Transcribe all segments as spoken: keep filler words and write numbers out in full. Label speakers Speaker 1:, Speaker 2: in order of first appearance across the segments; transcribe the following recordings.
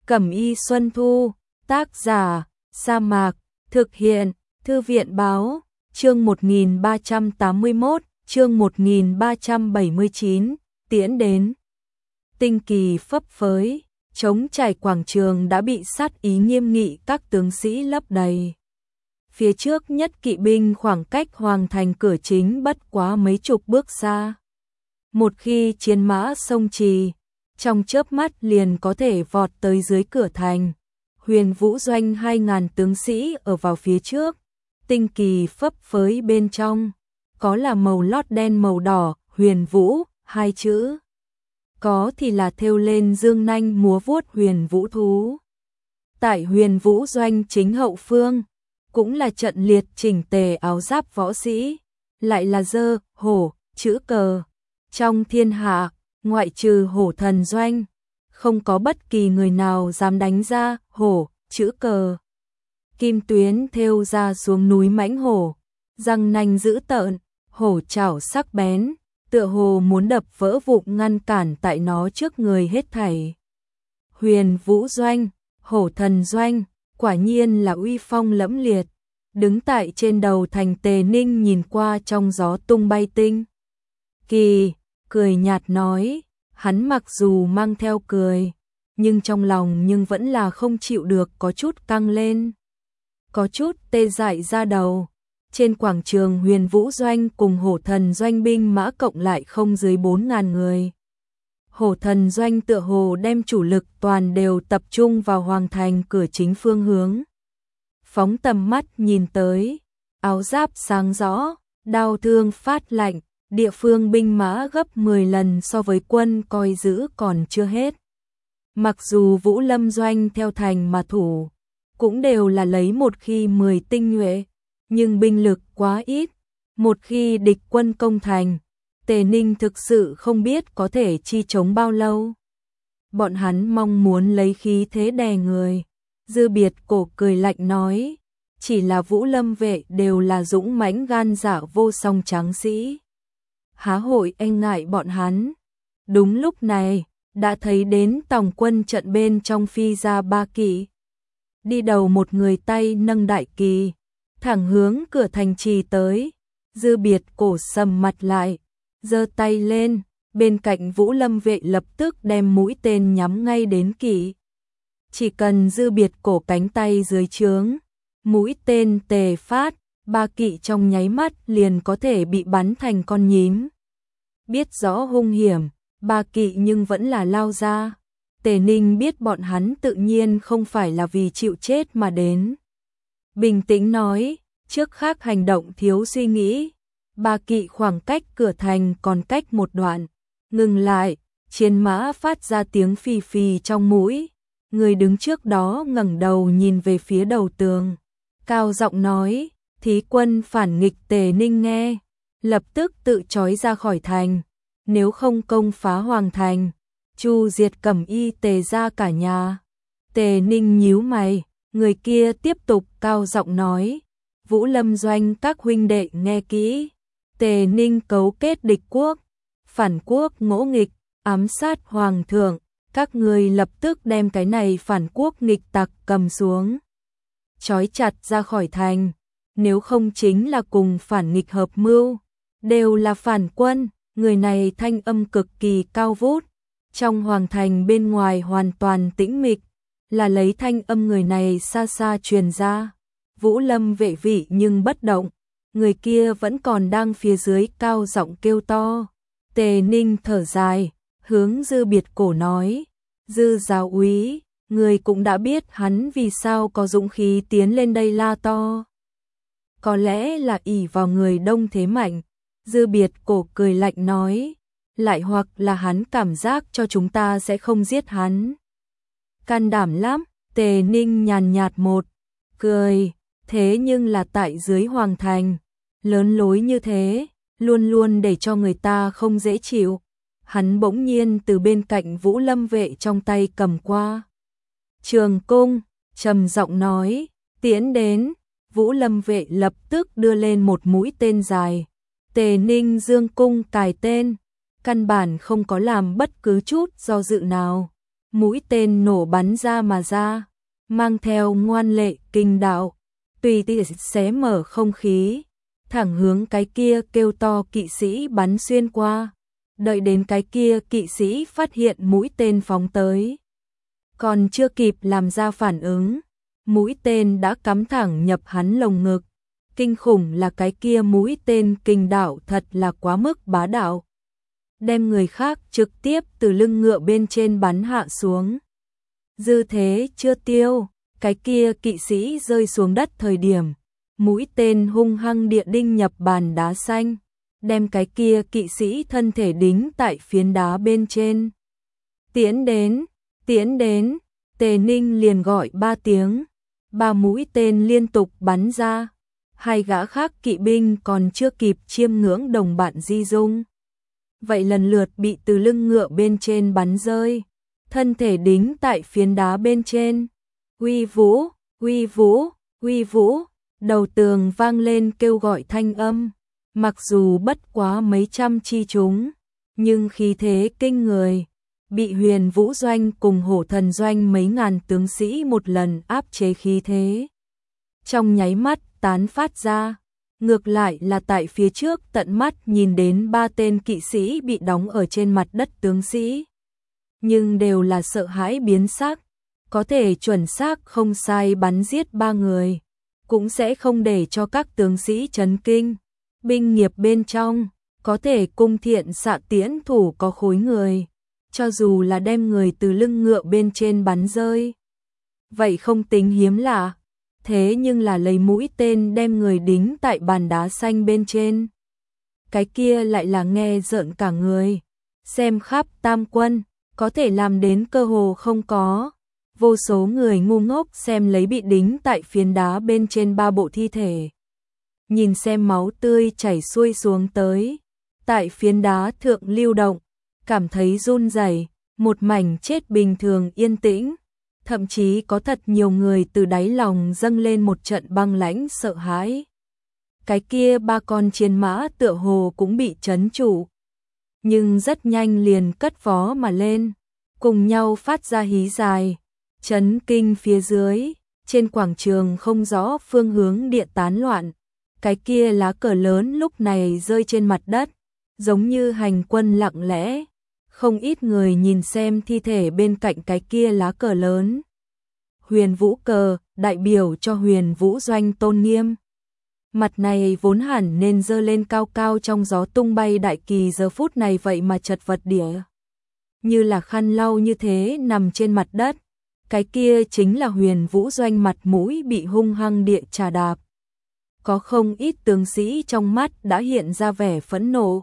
Speaker 1: Cẩm y Xuân Thu, tác giả, Sa Mạc, thực hiện, Thư viện báo, chương một nghìn ba trăm tám mươi mốt, chương một nghìn ba trăm bảy mươi chín, tiễn đến. Tinh kỳ phấp phới, trống trải quảng trường đã bị sát ý nghiêm nghị các tướng sĩ lấp đầy. Phía trước nhất kỵ binh khoảng cách hoàng thành cửa chính bất quá mấy chục bước xa. Một khi chiến mã xông trì, trong chớp mắt liền có thể vọt tới dưới cửa thành. Huyền Vũ doanh hai ngàn tướng sĩ ở vào phía trước, tinh kỳ phấp phới bên trong, có là màu lót đen màu đỏ, Huyền Vũ, hai chữ. Có thì là thêu lên dương nanh múa vuốt huyền vũ thú. Tại Huyền Vũ doanh chính hậu phương, cũng là trận liệt chỉnh tề áo giáp võ sĩ, lại là dơ, hổ, chữ cờ. Trong thiên hạ, ngoại trừ hổ thần doanh, không có bất kỳ người nào dám đánh ra hổ, chữ cờ. Kim tuyến thêu ra xuống núi mãnh hổ, răng nanh dữ tợn, hổ chảo sắc bén, tựa hồ muốn đập vỡ vụn ngăn cản tại nó trước người hết thảy. Huyền Vũ doanh, hổ thần doanh, quả nhiên là uy phong lẫm liệt. Đứng tại trên đầu thành Tề Ninh nhìn qua trong gió tung bay tinh kỳ, cười nhạt nói, hắn mặc dù mang theo cười, nhưng trong lòng nhưng vẫn là không chịu được, có chút căng lên, có chút tê dại ra đầu. Trên quảng trường Huyền Vũ doanh cùng hổ thần doanh binh mã cộng lại không dưới bốn ngàn người. Hổ thần doanh tựa hồ đem chủ lực toàn đều tập trung vào hoàng thành cửa chính phương hướng. Phóng tầm mắt nhìn tới, áo giáp sáng rõ, đao thương phát lạnh, địa phương binh mã gấp mười lần so với quân coi giữ còn chưa hết. Mặc dù Vũ Lâm doanh theo thành mà thủ, cũng đều là lấy một khi mười tinh nhuệ, nhưng binh lực quá ít, một khi địch quân công thành, Tề Ninh thực sự không biết có thể chi chống bao lâu. Bọn hắn mong muốn lấy khí thế đè người. Dư Biệt cổ cười lạnh nói, chỉ là Vũ Lâm vệ đều là dũng mãnh gan dạ vô song tráng sĩ. Há hội e ngại bọn hắn. Đúng lúc này, đã thấy đến tòng quân trận bên trong phi ra ba kỵ. Đi đầu một người tay nâng đại kỳ, thẳng hướng cửa thành trì tới. Dư Biệt cổ sầm mặt lại, giơ tay lên, bên cạnh Vũ Lâm vệ lập tức đem mũi tên nhắm ngay đến kỵ. Chỉ cần Dư Biệt cổ cánh tay dưới trướng, mũi tên tề phát, ba kỵ trong nháy mắt liền có thể bị bắn thành con nhím. Biết rõ hung hiểm, ba kỵ nhưng vẫn là lao ra. Tề Ninh biết bọn hắn tự nhiên không phải là vì chịu chết mà đến. Bình tĩnh nói, trước khác hành động thiếu suy nghĩ. Ba kỵ khoảng cách cửa thành còn cách một đoạn. Ngừng lại, chiến mã phát ra tiếng phì phì trong mũi. Người đứng trước đó ngẩng đầu nhìn về phía đầu tường. Cao giọng nói, thí quân phản nghịch. Tề Ninh nghe, lập tức tự trói ra khỏi thành. Nếu không công phá hoàng thành, chu diệt Cẩm y Tề ra cả nhà. Tề Ninh nhíu mày, người kia tiếp tục cao giọng nói, Vũ Lâm doanh các huynh đệ nghe kỹ. Tề Ninh cấu kết địch quốc, phản quốc ngỗ nghịch, ám sát hoàng thượng. Các người lập tức đem cái này phản quốc nghịch tặc cầm xuống, trói chặt ra khỏi thành. Nếu không chính là cùng phản nghịch hợp mưu, đều là phản quân. Người này thanh âm cực kỳ cao vút, trong hoàng thành bên ngoài hoàn toàn tĩnh mịch, là lấy thanh âm người này xa xa truyền ra. Vũ Lâm vệ vị nhưng bất động, người kia vẫn còn đang phía dưới cao giọng kêu to. Tề Ninh thở dài, hướng Dư Biệt cổ nói, Dư giáo úy, người cũng đã biết hắn vì sao có dũng khí tiến lên đây la to. Có lẽ là ỷ vào người đông thế mạnh. Dư Biệt cổ cười lạnh nói, lại hoặc là hắn cảm giác cho chúng ta sẽ không giết hắn. Can đảm lắm. Tề Ninh nhàn nhạt một cười, thế nhưng là tại dưới hoàng thành, lớn lối như thế, luôn luôn để cho người ta không dễ chịu. Hắn bỗng nhiên từ bên cạnh Vũ Lâm vệ trong tay cầm qua trường cung, trầm giọng nói, tiễn đến. Vũ Lâm vệ lập tức đưa lên một mũi tên dài. Tề Ninh dương cung cài tên, căn bản không có làm bất cứ chút do dự nào. mũi tên nổ bắn ra mà ra, mang theo ngoan lệ kinh đạo, tùy tiện xé mở không khí, thẳng hướng cái kia kêu to kỵ sĩ bắn xuyên qua. Đợi đến cái kia kỵ sĩ phát hiện mũi tên phóng tới, còn chưa kịp làm ra phản ứng, mũi tên đã cắm thẳng nhập hắn lồng ngực. Kinh khủng là cái kia mũi tên kinh đạo thật là quá mức bá đạo, đem người khác trực tiếp từ lưng ngựa bên trên bắn hạ xuống. Dư thế chưa tiêu, cái kia kỵ sĩ rơi xuống đất thời điểm, mũi tên hung hăng địa đinh nhập bàn đá xanh, đem cái kia kỵ sĩ thân thể đính tại phiến đá bên trên. Tiến đến, tiến đến, Tề Ninh liền gọi ba tiếng, ba mũi tên liên tục bắn ra, hai gã khác kỵ binh còn chưa kịp chiêm ngưỡng đồng bạn di dung, vậy lần lượt bị từ lưng ngựa bên trên bắn rơi, thân thể đính tại phiến đá bên trên. Uy vũ, uy vũ, uy vũ, đầu tường vang lên kêu gọi thanh âm, mặc dù bất quá mấy trăm chi chúng, nhưng khí thế kinh người, bị Huyền Vũ Doanh cùng Hổ Thần Doanh mấy ngàn tướng sĩ một lần áp chế khí thế. Trong nháy mắt tán phát ra, ngược lại là tại phía trước tận mắt nhìn đến ba tên kỵ sĩ bị đóng ở trên mặt đất tướng sĩ. Nhưng đều là sợ hãi biến sắc, có thể chuẩn xác không sai bắn giết ba người, cũng sẽ không để cho các tướng sĩ chấn kinh. Binh nghiệp bên trong, có thể cung thiện xạ tiễn thủ có khối người, cho dù là đem người từ lưng ngựa bên trên bắn rơi, vậy không tính hiếm lạ. Thế nhưng là lấy mũi tên đem người đính tại bàn đá xanh bên trên, cái kia lại là nghe rợn cả người. Xem khắp tam quân, có thể làm đến cơ hồ không có. Vô số người ngu ngốc xem lấy bị đính tại phiến đá bên trên ba bộ thi thể, nhìn xem máu tươi chảy xuôi xuống tới, tại phiến đá thượng lưu động, cảm thấy run rẩy, một mảnh chết bình thường yên tĩnh. Thậm chí có thật nhiều người từ đáy lòng dâng lên một trận băng lãnh sợ hãi. Cái kia ba con chiến mã tựa hồ cũng bị trấn trụ, nhưng rất nhanh liền cất vó mà lên, cùng nhau phát ra hí dài. Chấn kinh phía dưới, trên quảng trường không rõ phương hướng địa tán loạn, cái kia lá cờ lớn lúc này rơi trên mặt đất, giống như hành quân lặng lẽ. Không ít người nhìn xem thi thể bên cạnh cái kia lá cờ lớn. Huyền Vũ cờ, đại biểu cho Huyền Vũ Doanh tôn nghiêm. Mặt này vốn hẳn nên dơ lên cao cao trong gió tung bay đại kỳ, giờ phút này vậy mà chật vật đĩa, như là khăn lau như thế nằm trên mặt đất. Cái kia chính là Huyền Vũ Doanh mặt mũi bị hung hăng địa trà đạp. Có không ít tướng sĩ trong mắt đã hiện ra vẻ phẫn nộ,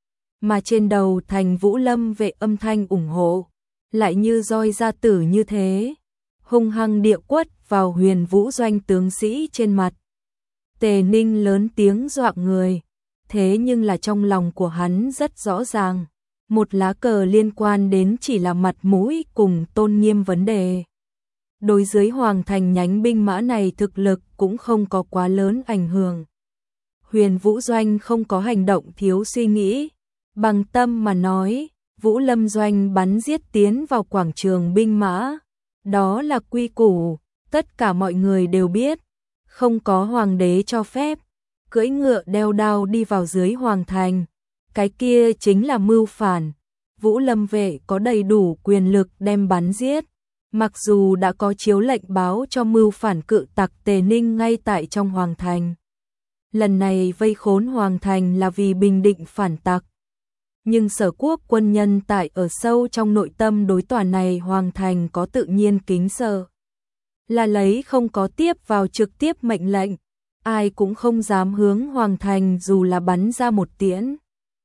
Speaker 1: mà trên đầu thành Vũ Lâm vệ âm thanh ủng hộ, lại như roi ra tử như thế, hung hăng địa quất vào Huyền Vũ Doanh tướng sĩ trên mặt. Tề Ninh lớn tiếng dọa người, thế nhưng là trong lòng của hắn rất rõ ràng, một lá cờ liên quan đến chỉ là mặt mũi cùng tôn nghiêm vấn đề. Đối dưới hoàng thành nhánh binh mã này thực lực cũng không có quá lớn ảnh hưởng. Huyền Vũ Doanh không có hành động thiếu suy nghĩ, bằng tâm mà nói, Vũ Lâm Doanh bắn giết tiến vào quảng trường binh mã, đó là quy củ, tất cả mọi người đều biết, không có hoàng đế cho phép, cưỡi ngựa đeo đao đi vào dưới hoàng thành, cái kia chính là mưu phản. Vũ Lâm vệ có đầy đủ quyền lực đem bắn giết, mặc dù đã có chiếu lệnh báo cho mưu phản cự tặc Tề Ninh ngay tại trong hoàng thành. Lần này vây khốn hoàng thành là vì bình định phản tặc, nhưng Sở Quốc quân nhân tại ở sâu trong nội tâm đối tòa này hoàng thành có tự nhiên kính sợ, là lấy không có tiếp vào trực tiếp mệnh lệnh, ai cũng không dám hướng hoàng thành dù là bắn ra một tiễn.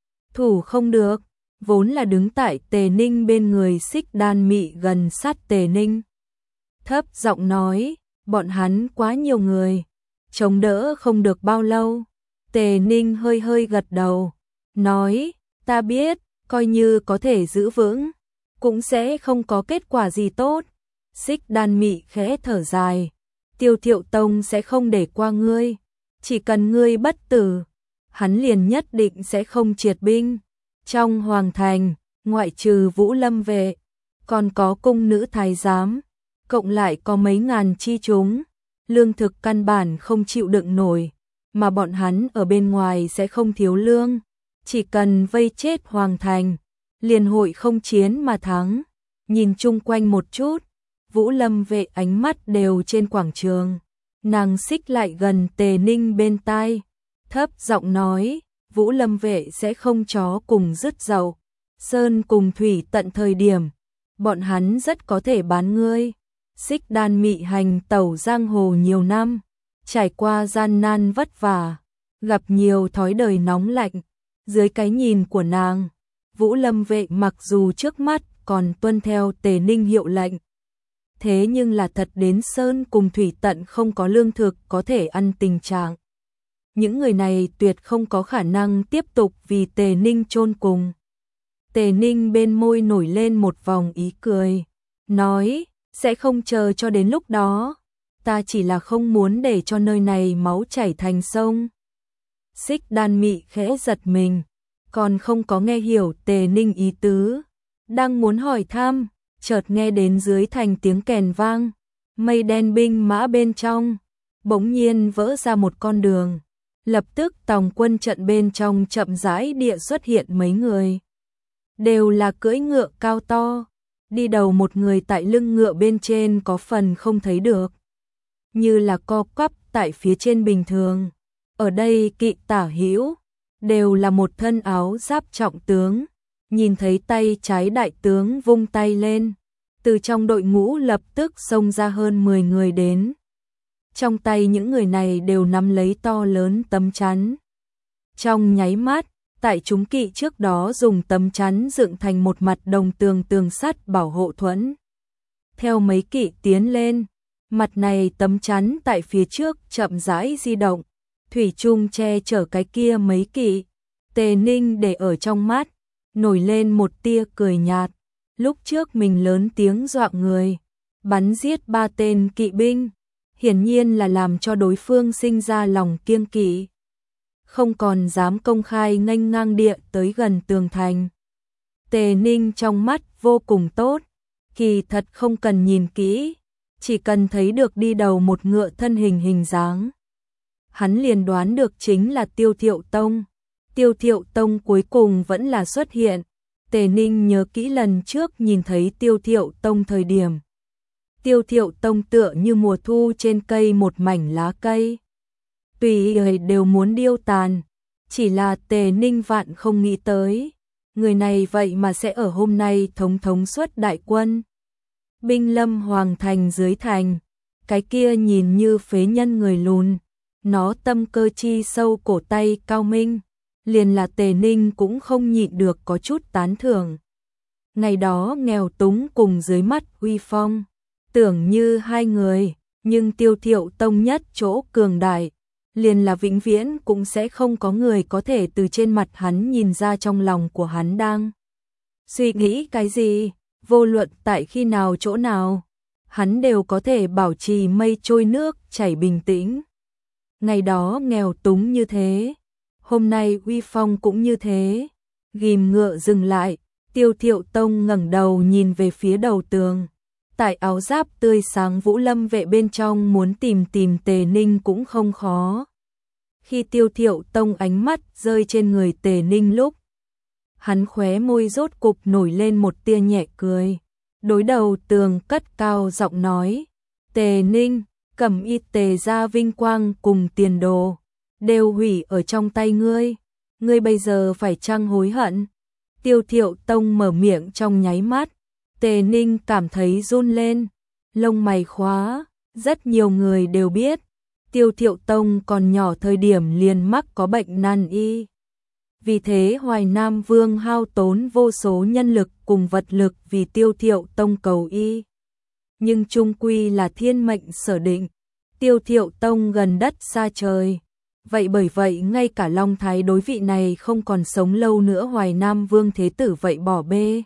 Speaker 1: Thủ không được, vốn là đứng tại Tề Ninh bên người Xích Đan Mị gần sát Tề Ninh, thấp giọng nói, bọn hắn quá nhiều người, chống đỡ không được bao lâu. Tề Ninh hơi hơi gật đầu, nói, ta biết, coi như có thể giữ vững, cũng sẽ không có kết quả gì tốt. Xích Đan Mị khẽ thở dài, Tiêu Thiệu Tông sẽ không để qua ngươi, chỉ cần ngươi bất tử, hắn liền nhất định sẽ không triệt binh. Trong hoàng thành, ngoại trừ Vũ Lâm vệ, còn có cung nữ thái giám, cộng lại có mấy ngàn chi chúng, lương thực căn bản không chịu đựng nổi, mà bọn hắn ở bên ngoài sẽ không thiếu lương, chỉ cần vây chết hoàng thành, liền hội không chiến mà thắng. Nhìn chung quanh một chút, Vũ Lâm Vệ ánh mắt đều trên quảng trường, nàng xích lại gần Tề Ninh bên tai, thấp giọng nói, Vũ Lâm Vệ sẽ không chó cùng dứt dậu, sơn cùng thủy tận thời điểm, bọn hắn rất có thể bán ngươi. Xích Đan mị hành tẩu giang hồ nhiều năm, trải qua gian nan vất vả, gặp nhiều thói đời nóng lạnh, dưới cái nhìn của nàng, Vũ Lâm Vệ mặc dù trước mắt còn tuân theo Tề Ninh hiệu lệnh, thế nhưng là thật đến sơn cùng thủy tận không có lương thực có thể ăn tình trạng. Những người này tuyệt không có khả năng tiếp tục vì Tề Ninh chôn cùng. Tề Ninh bên môi nổi lên một vòng ý cười, nói, sẽ không chờ cho đến lúc đó, ta chỉ là không muốn để cho nơi này máu chảy thành sông. Xích Đan mị khẽ giật mình, còn không có nghe hiểu Tề Ninh ý tứ, đang muốn hỏi thăm, chợt nghe đến dưới thành tiếng kèn vang, mây đen binh mã bên trong, bỗng nhiên vỡ ra một con đường, lập tức tòng quân trận bên trong chậm rãi địa xuất hiện mấy người, đều là cưỡi ngựa cao to, đi đầu một người tại lưng ngựa bên trên có phần không thấy được, như là co quắp tại phía trên bình thường. Ở đây kỵ tả hữu đều là một thân áo giáp trọng tướng, nhìn thấy tay trái đại tướng vung tay lên, từ trong đội ngũ lập tức xông ra hơn mười người đến. Trong tay những người này đều nắm lấy to lớn tấm chắn. Trong nháy mắt, tại chúng kỵ trước đó dùng tấm chắn dựng thành một mặt đồng tường tường sắt bảo hộ thuẫn. Theo mấy kỵ tiến lên, mặt này tấm chắn tại phía trước chậm rãi di động, thủy chung che chở cái kia mấy kỵ. Tề Ninh để ở trong mắt, nổi lên một tia cười nhạt, lúc trước mình lớn tiếng dọa người, bắn giết ba tên kỵ binh, hiển nhiên là làm cho đối phương sinh ra lòng kiêng kỵ, không còn dám công khai nghênh ngang địa tới gần tường thành. Tề Ninh trong mắt vô cùng tốt, kỳ thật không cần nhìn kỹ, chỉ cần thấy được đi đầu một ngựa thân hình hình dáng, hắn liền đoán được chính là Tiêu Thiệu Tông. Tiêu Thiệu Tông cuối cùng vẫn là xuất hiện. Tề Ninh nhớ kỹ lần trước nhìn thấy Tiêu Thiệu Tông thời điểm. Tiêu Thiệu Tông tựa như mùa thu trên cây một mảnh lá cây, tùy người đều muốn điêu tàn, chỉ là Tề Ninh vạn không nghĩ tới, người này vậy mà sẽ ở hôm nay thống thống suất đại quân. Binh lâm hoàng thành dưới thành, cái kia nhìn như phế nhân người lùn, nó tâm cơ chi sâu cổ tay cao minh, liền là Tề Ninh cũng không nhịn được có chút tán thưởng. Ngày đó nghèo túng cùng dưới mắt uy phong, tưởng như hai người, nhưng Tiêu Thiệu Tông nhất chỗ cường đại, liền là vĩnh viễn cũng sẽ không có người có thể từ trên mặt hắn nhìn ra trong lòng của hắn đang suy nghĩ cái gì, vô luận tại khi nào chỗ nào, hắn đều có thể bảo trì mây trôi nước chảy bình tĩnh. Ngày đó nghèo túng như thế, hôm nay uy phong cũng như thế. Ghim ngựa dừng lại, Tiêu Thiệu Tông ngẩng đầu nhìn về phía đầu tường. Tại áo giáp tươi sáng Vũ Lâm Vệ bên trong muốn tìm tìm Tề Ninh cũng không khó. Khi Tiêu Thiệu Tông ánh mắt rơi trên người Tề Ninh lúc, hắn khóe môi rốt cục nổi lên một tia nhẹ cười. Đối đầu tường cất cao giọng nói, Tề Ninh, Cẩm Y Tề gia vinh quang cùng tiền đồ đều hủy ở trong tay ngươi, ngươi bây giờ phải chăng hối hận? Tiêu Thiệu Tông mở miệng trong nháy mắt, Tề Ninh cảm thấy run lên, lông mày khóa, rất nhiều người đều biết, Tiêu Thiệu Tông còn nhỏ thời điểm liền mắc có bệnh nan y. Vì thế Hoài Nam Vương hao tốn vô số nhân lực cùng vật lực vì Tiêu Thiệu Tông cầu y. Nhưng chung quy là thiên mệnh sở định, Tiêu Thiệu Tông gần đất xa trời. Vậy bởi vậy ngay cả Long Thái đối vị này không còn sống lâu nữa Hoài Nam Vương Thế Tử vậy bỏ bê.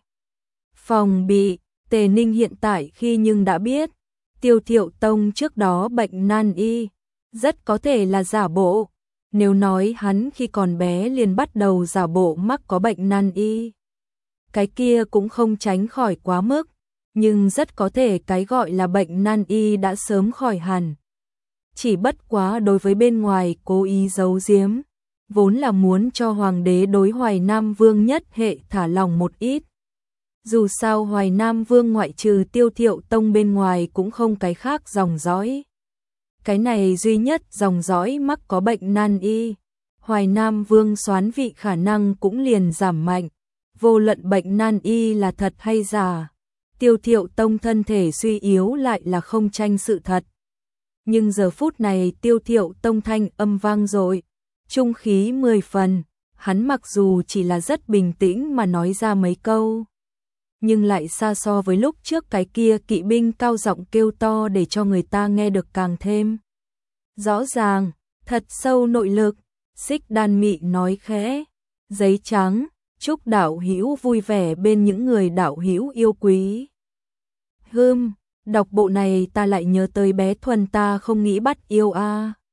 Speaker 1: Phòng bị, Tề Ninh hiện tại khi nhưng đã biết, Tiêu Thiệu Tông trước đó bệnh nan y, rất có thể là giả bộ. Nếu nói hắn khi còn bé liền bắt đầu giả bộ mắc có bệnh nan y, cái kia cũng không tránh khỏi quá mức. nhưng rất có thể cái gọi là bệnh nan y đã sớm khỏi hẳn. Chỉ bất quá đối với bên ngoài cố ý giấu giếm, vốn là muốn cho hoàng đế đối Hoài Nam Vương nhất hệ thả lòng một ít. Dù sao Hoài Nam Vương ngoại trừ Tiêu Thiệu Tông bên ngoài cũng không cái khác dòng dõi. Cái này duy nhất dòng dõi mắc có bệnh nan y, Hoài Nam Vương soán vị khả năng cũng liền giảm mạnh. Vô luận bệnh nan y là thật hay giả, Tiêu Thiệu Tông thân thể suy yếu lại là không tranh sự thật. Nhưng giờ phút này Tiêu Thiệu Tông thanh âm vang dội, trung khí mười phần, hắn mặc dù chỉ là rất bình tĩnh mà nói ra mấy câu, nhưng lại xa so với lúc trước cái kia kỵ binh cao giọng kêu to để cho người ta nghe được càng thêm rõ ràng, thật sâu nội lực. Xích Đan Mị nói khẽ, giấy trắng, chúc đạo hữu vui vẻ bên những người đạo hữu yêu quý. Hừm, đọc bộ này ta lại nhớ tới bé Thuần ta không nghĩ bắt yêu a. À.